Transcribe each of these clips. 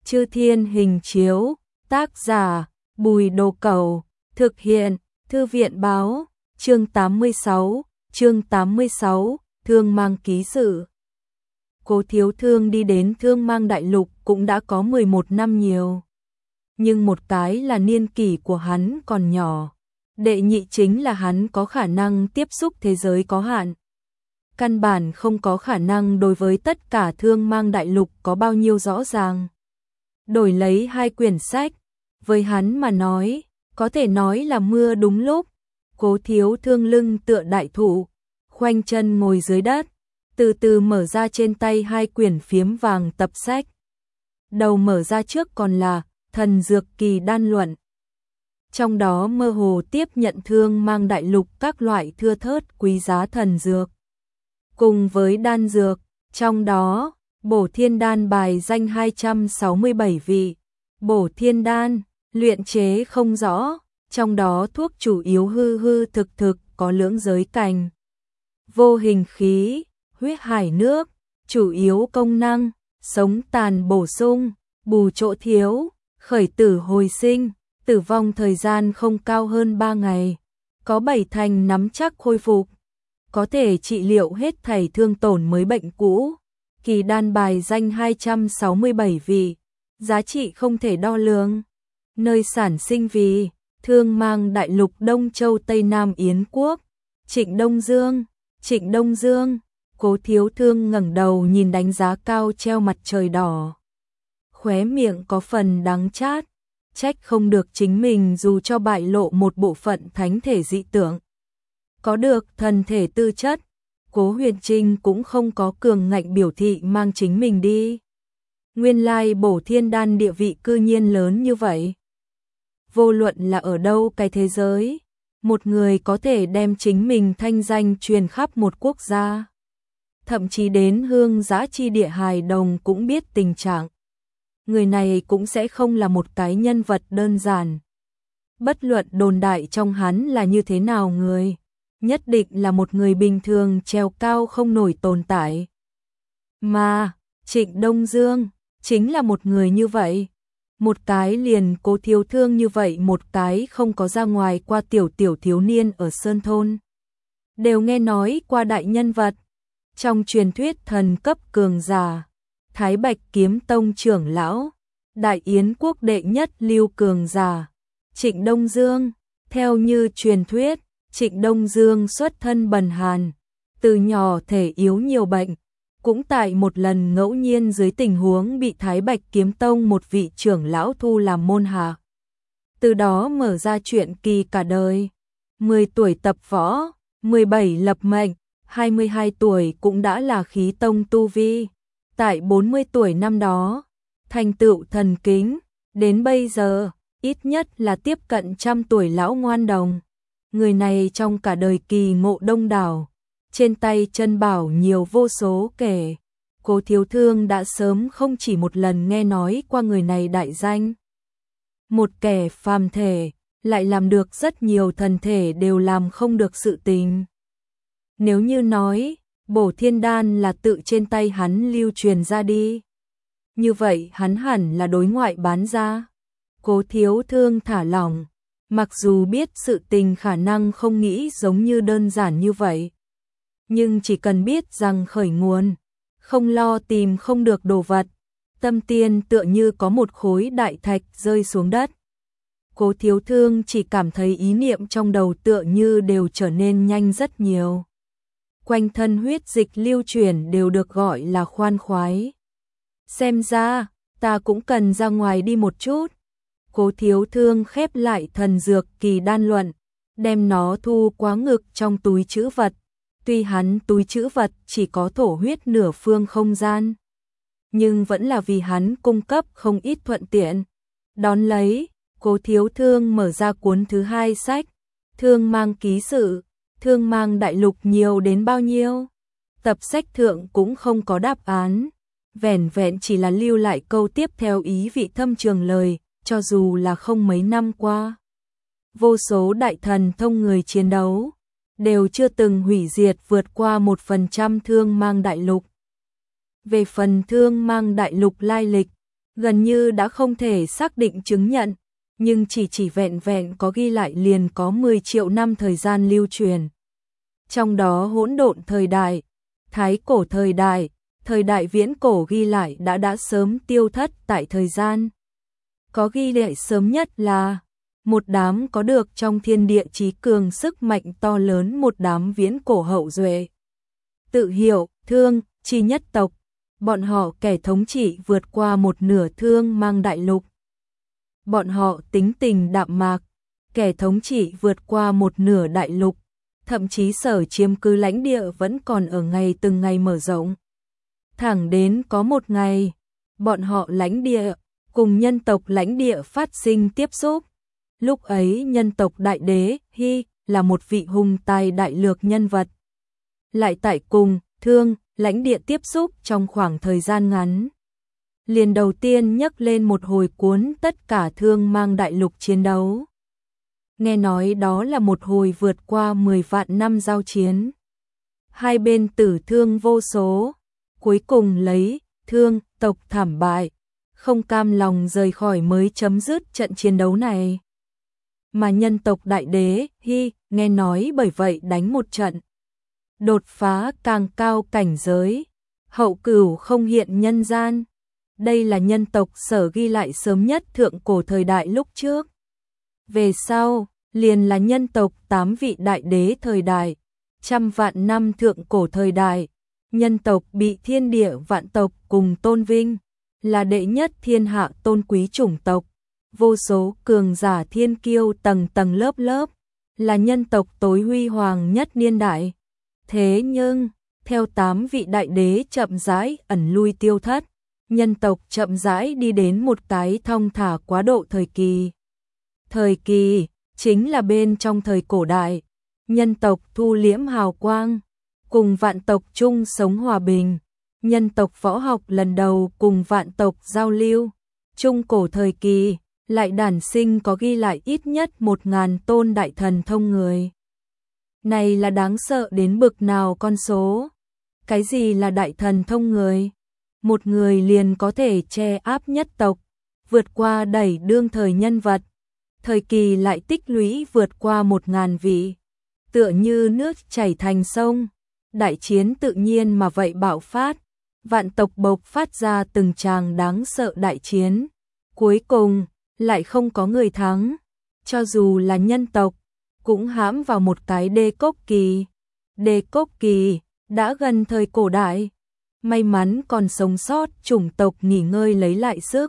Chư Thiên Hình Chiếu, tác giả, Bùi Đồ Cẩu, thực hiện, Thư viện báo, chương 86, Thương Mang Ký Sự. Cố Thiếu Thương đi đến Thương Mang Đại Lục cũng đã có 11 năm nhiều. Nhưng một cái là niên kỷ của hắn còn nhỏ, đệ nhị chính là hắn có khả năng tiếp xúc thế giới có hạn. Căn bản không có khả năng đối với tất cả Thương Mang Đại Lục có bao nhiêu rõ ràng. Đổi lấy 2 quyển sách, với hắn mà nói, có thể nói là mưa đúng lúc. Cố Thiếu Thương lưng tựa đại thụ, khoanh chân ngồi dưới đất, từ từ mở ra trên tay 2 quyển phiếm vàng tập sách. Đầu mở ra trước còn là Thần Dược Kỳ Đan Luận. Trong đó mơ hồ tiếp nhận Thương Mang Đại Lục các loại thưa thớt quý giá thần dược. Cùng với đan dược, trong đó, Bổ Thiên Đan bài danh 267 vị. Bổ Thiên Đan, luyện chế không rõ, trong đó thuốc chủ yếu hư hư thực thực có lưỡng giới cành. Vô hình khí, huyết hải nước, chủ yếu công năng, sống tàn bổ sung, bù chỗ thiếu, khởi tử hồi sinh, tử vong thời gian không cao hơn 3 ngày, có 7 thành nắm chắc khôi phục, có thể trị liệu hết thảy thương tổn mới bệnh cũ. Kỳ đan bài danh 267 vị, giá trị không thể đo lường. Nơi sản sinh vì Thương Mang Đại Lục Đông Châu Tây Nam Yến Quốc. Trịnh Đông Dương, Cố Thiếu Thương ngẩng đầu nhìn đánh giá cao treo mặt trời đỏ. Khóe miệng có phần đắng chát, trách không được chính mình dù cho bại lộ một bộ phận thánh thể dị tượng. Có được thần thể tư chất, Cố Huyền Trinh cũng không có cường ngạnh biểu thị mang chính mình đi. Nguyên lai Bổ Thiên Đan địa vị cư nhiên lớn như vậy. Vô luận là ở đâu cái thế giới, một người có thể đem chính mình thanh danh truyền khắp một quốc gia. Thậm chí đến hương giã chi địa hài đồng cũng biết tình trạng. Người này cũng sẽ không là một cái nhân vật đơn giản. Bất luận đồn đại trong hắn là như thế nào người, nhất định là một người bình thường treo cao không nổi tồn tại. Mà, Trịnh Đông Dương, chính là một người như vậy. Một cái liền Cố Thiếu Thương như vậy, một cái không có ra ngoài qua tiểu thiếu niên ở Sơn Thôn. Đều nghe nói qua đại nhân vật. Trong truyền thuyết thần cấp cường giả, Thái Bạch Kiếm Tông trưởng lão, Đại Yến quốc đệ nhất lưu cường giả, Trịnh Đông Dương. Theo như truyền thuyết, Trịnh Đông Dương xuất thân bần hàn, từ nhỏ thể yếu nhiều bệnh, cũng tại một lần ngẫu nhiên dưới tình huống bị Thái Bạch Kiếm Tông một vị trưởng lão thu làm môn hạ. Từ đó mở ra chuyện kỳ cả đời. 10 tuổi tập võ, 17 lập mệnh, 22 tuổi cũng đã là khí tông tu vi. Tại 40 tuổi năm đó, thành tựu thần kính, đến bây giờ, ít nhất là tiếp cận 100 tuổi lão ngoan đồng. Người này trong cả đời kỳ ngộ đông đảo, trên tay chân bảo nhiều vô số kể. Cố Thiếu Thương đã sớm không chỉ một lần nghe nói qua người này đại danh. Một kẻ phàm thể, lại làm được rất nhiều thần thể đều làm không được sự tình. Nếu như nói, Bổ Thiên Đan là tự trên tay hắn lưu truyền ra đi, như vậy hắn hẳn là đối ngoại bán ra. Cố Thiếu Thương thả lỏng, mặc dù biết sự tình khả năng không nghĩ giống như đơn giản như vậy. Nhưng chỉ cần biết rằng khởi nguồn, không lo tìm không được đồ vật, tâm tiên tựa như có một khối đại thạch rơi xuống đất. Cố Thiếu Thương chỉ cảm thấy ý niệm trong đầu tựa như đều trở nên nhanh rất nhiều. Quanh thân huyết dịch lưu chuyển đều được gọi là khoan khoái. Xem ra, ta cũng cần ra ngoài đi một chút. Cố Thiếu Thương khép lại Thần Dược Kỳ Đan Luận, đem nó thu quá ngực trong túi trữ vật. Tuy hắn túi trữ vật chỉ có thổ huyết nửa phương không gian, nhưng vẫn là vì hắn cung cấp không ít thuận tiện. Đón lấy, Cố Thiếu Thương mở ra cuốn thứ 2 sách, Thương Mang Ký Sự. Thương Mang Đại Lục nhiều đến bao nhiêu? Tập sách thượng cũng không có đáp án, vẻn vẹn chỉ là lưu lại câu tiếp theo ý vị thâm trường lời, cho dù là không mấy năm qua. Vô số đại thần thông người chiến đấu, đều chưa từng hủy diệt vượt qua 1% Thương Mang Đại Lục. Về phần Thương Mang Đại Lục lai lịch, gần như đã không thể xác định chứng nhận, nhưng chỉ vẹn vẹn có ghi lại liền có 10 triệu năm thời gian lưu truyền. Trong đó hỗn độn thời đại, thái cổ thời đại viễn cổ ghi lại đã sớm tiêu thất tại thời gian. Có ghi lại sớm nhất là một đám có được trong thiên địa trí cường sức mạnh to lớn, một đám viễn cổ hậu duệ. Tự hiệu, Thương, chi nhất tộc. Bọn họ kẻ thống trị vượt qua một nửa Thương Mang đại lục. Bọn họ tính tình đạm mạc, kẻ thống trị vượt qua một nửa đại lục, thậm chí sở chiếm cứ lãnh địa vẫn còn ở từng ngày mở rộng. Thẳng đến có một ngày, bọn họ lãnh địa cùng nhân tộc lãnh địa phát sinh tiếp xúc. Lúc ấy nhân tộc đại đế Hy là một vị hùng tài đại lược nhân vật. Lại tại cùng Thương lãnh địa tiếp xúc trong khoảng thời gian ngắn. Liền đầu tiên nhắc lên một hồi cuốn tất cả Thương Mang đại lục chiến đấu. Nghe nói đó là một hồi vượt qua 10 vạn năm giao chiến. Hai bên tử thương vô số, cuối cùng lấy Thương tộc thảm bại, không cam lòng rời khỏi mới chấm dứt trận chiến đấu này. Mà nhân tộc đại đế Hy nghe nói bởi vậy đánh một trận, đột phá càng cao cảnh giới, hậu cửu không hiện nhân gian. Đây là nhân tộc sở ghi lại sớm nhất thượng cổ thời đại lúc trước. Về sau, liền là nhân tộc 8 vị đại đế thời đại, trăm vạn năm thượng cổ thời đại, nhân tộc bị thiên địa vạn tộc cùng tôn vinh, là đệ nhất thiên hạ tôn quý chủng tộc, vô số cường giả thiên kiêu tầng tầng lớp lớp, là nhân tộc tối huy hoàng nhất niên đại. Thế nhưng, theo 8 vị đại đế chậm rãi ẩn lui tiêu thất, nhân tộc chậm rãi đi đến một cái thong thả quá độ thời kỳ. Thời kỳ chính là bên trong thời cổ đại, nhân tộc thu liễm hào quang, cùng vạn tộc chung sống hòa bình, nhân tộc võ học lần đầu cùng vạn tộc giao lưu. Trung cổ thời kỳ, lại đản sinh có ghi lại ít nhất 1000 tôn đại thần thông người. Này là đáng sợ đến bực nào con số. Cái gì là đại thần thông người? Một người liền có thể che áp nhất tộc, vượt qua đẩy đương thời nhân vật. Thời kỳ lại tích lũy vượt qua 1000 vị, tựa như nước chảy thành sông, đại chiến tự nhiên mà vậy bạo phát, vạn tộc bộc phát ra từng tràng đáng sợ đại chiến, cuối cùng lại không có người thắng, cho dù là nhân tộc cũng hãm vào một cái đê cốc kỳ. Đê cốc kỳ đã gần thời cổ đại, may mắn còn sống sót chủng tộc nghỉ ngơi lấy lại sức.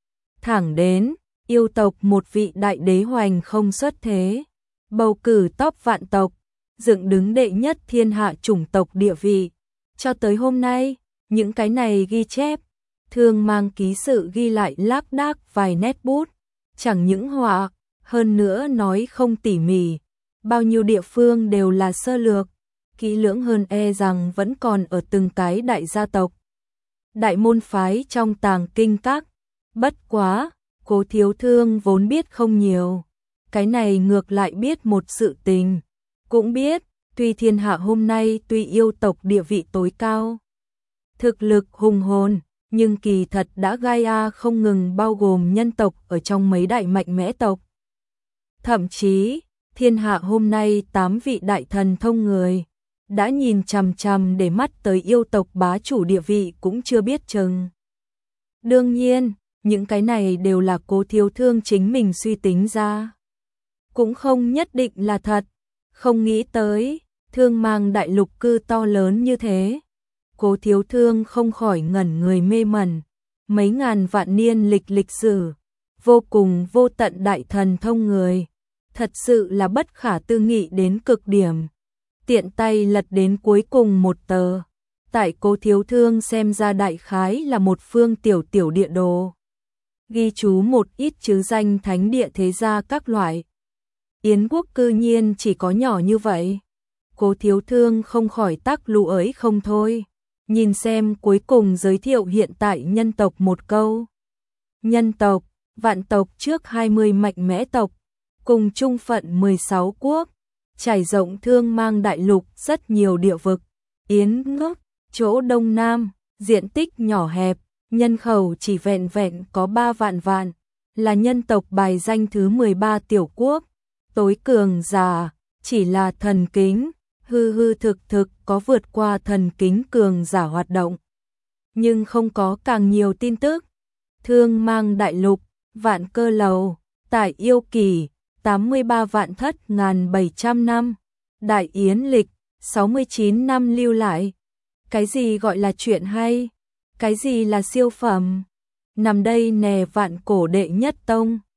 Thẳng đến yêu tộc một vị đại đế hoành không xuất thế, bầu cử top vạn tộc, dựng đứng đệ nhất thiên hạ chủng tộc địa vị. Cho tới hôm nay, những cái này ghi chép, Thương Mang ký sự ghi lại lác đác vài nét bút, chẳng những họa, hơn nữa nói không tỉ mỉ, bao nhiêu địa phương đều là sơ lược, kỹ lưỡng hơn rằng vẫn còn ở từng cái đại gia tộc, đại môn phái trong tàng kinh các. Bất quá, Cố Thiếu Thương vốn biết không nhiều, cái này ngược lại biết một sự tình, cũng biết, tuy thiên hạ hôm nay tuy yêu tộc địa vị tối cao, thực lực hùng hồn, nhưng kỳ thật đã Gaia không ngừng bao gồm nhân tộc ở trong mấy đại mạnh mẽ tộc. Thậm chí, thiên hạ hôm nay 8 vị đại thần thông người, đã nhìn chằm chằm để mắt tới yêu tộc bá chủ địa vị cũng chưa biết chừng. Đương nhiên, những cái này đều là Cố Thiếu Thương chính mình suy tính ra. Cũng không nhất định là thật, không nghĩ tới, Thương Mang đại lục cư to lớn như thế. Cố Thiếu Thương không khỏi ngẩn người mê mẩn, mấy ngàn vạn niên lịch sử, vô cùng vô tận đại thần thông người, thật sự là bất khả tư nghị đến cực điểm. Tiện tay lật đến cuối cùng một tờ, tại Cố Thiếu Thương xem ra đại khái là một phương tiểu địa đồ, ghi chú một ít chứ danh thánh địa thế gia các loại. Yến quốc cư nhiên chỉ có nhỏ như vậy. Cố Thiếu Thương không khỏi tắc lù ấy không thôi. Nhìn xem cuối cùng giới thiệu hiện tại nhân tộc một câu. Nhân tộc, vạn tộc trước 20 mạnh mẽ tộc, cùng chung phận 16 quốc, trải rộng Thương Mang đại lục rất nhiều địa vực. Yến quốc, chỗ đông nam, diện tích nhỏ hẹp, nhân khẩu chỉ vẹn vẹn có 3 vạn, là nhân tộc bài danh thứ 13 tiểu quốc, tối cường giả, chỉ là thần kính, hư thực có vượt qua thần kính cường giả hoạt động. Nhưng không có càng nhiều tin tức. Thương Mang đại lục, Vạn Cơ Lầu, tại Yêu Kỷ, 83 vạn thất ngàn 700 năm, Đại Yến lịch, 69 năm lưu lại. Cái gì gọi là chuyện hay? Cái gì là siêu phẩm? Nằm đây nè vạn cổ đệ nhất tông.